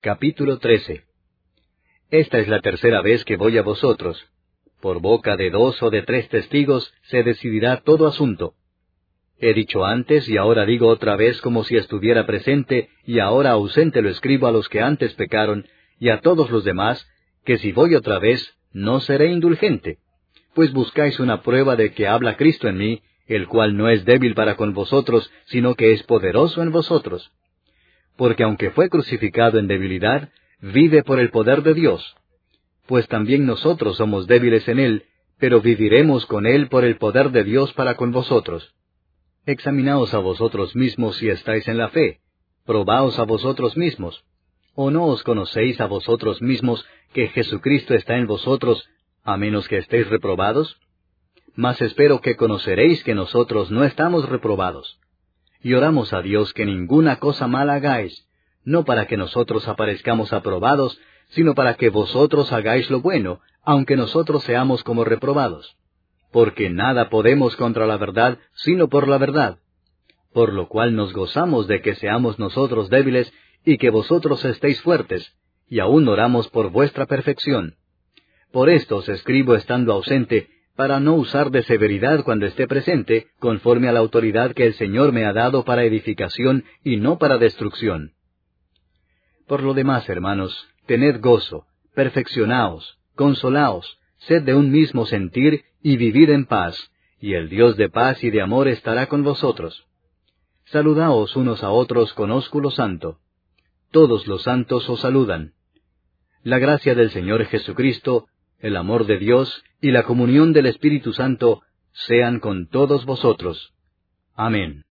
Capítulo 13. Esta es la tercera vez que voy a vosotros. Por boca de 2 o de 3 testigos se decidirá todo asunto. He dicho antes y ahora digo otra vez como si estuviera presente, y ahora ausente lo escribo a los que antes pecaron, y a todos los demás, que si voy otra vez, no seré indulgente. Pues buscáis una prueba de que habla Cristo en mí, el cual no es débil para con vosotros, sino que es poderoso en vosotros. Porque aunque fue crucificado en debilidad, vive por el poder de Dios. Pues también nosotros somos débiles en él, pero viviremos con él por el poder de Dios para con vosotros. Examinaos a vosotros mismos si estáis en la fe. Probaos a vosotros mismos. ¿O no os conocéis a vosotros mismos que Jesucristo está en vosotros, a menos que estéis reprobados? Mas espero que conoceréis que nosotros no estamos reprobados. Y oramos a Dios que ninguna cosa mala hagáis, no para que nosotros aparezcamos aprobados, sino para que vosotros hagáis lo bueno, aunque nosotros seamos como reprobados. Porque nada podemos contra la verdad, sino por la verdad. Por lo cual nos gozamos de que seamos nosotros débiles, y que vosotros estéis fuertes, y aún oramos por vuestra perfección. Por esto os escribo estando ausente, para no usar de severidad cuando esté presente, conforme a la autoridad que el Señor me ha dado para edificación y no para destrucción. Por lo demás, hermanos, tened gozo, perfeccionaos, consolaos, sed de un mismo sentir y vivid en paz, y el Dios de paz y de amor estará con vosotros. Saludaos unos a otros con ósculo santo. Todos los santos os saludan. La gracia del Señor Jesucristo, el amor de Dios y la comunión del Espíritu Santo sean con todos vosotros. Amén.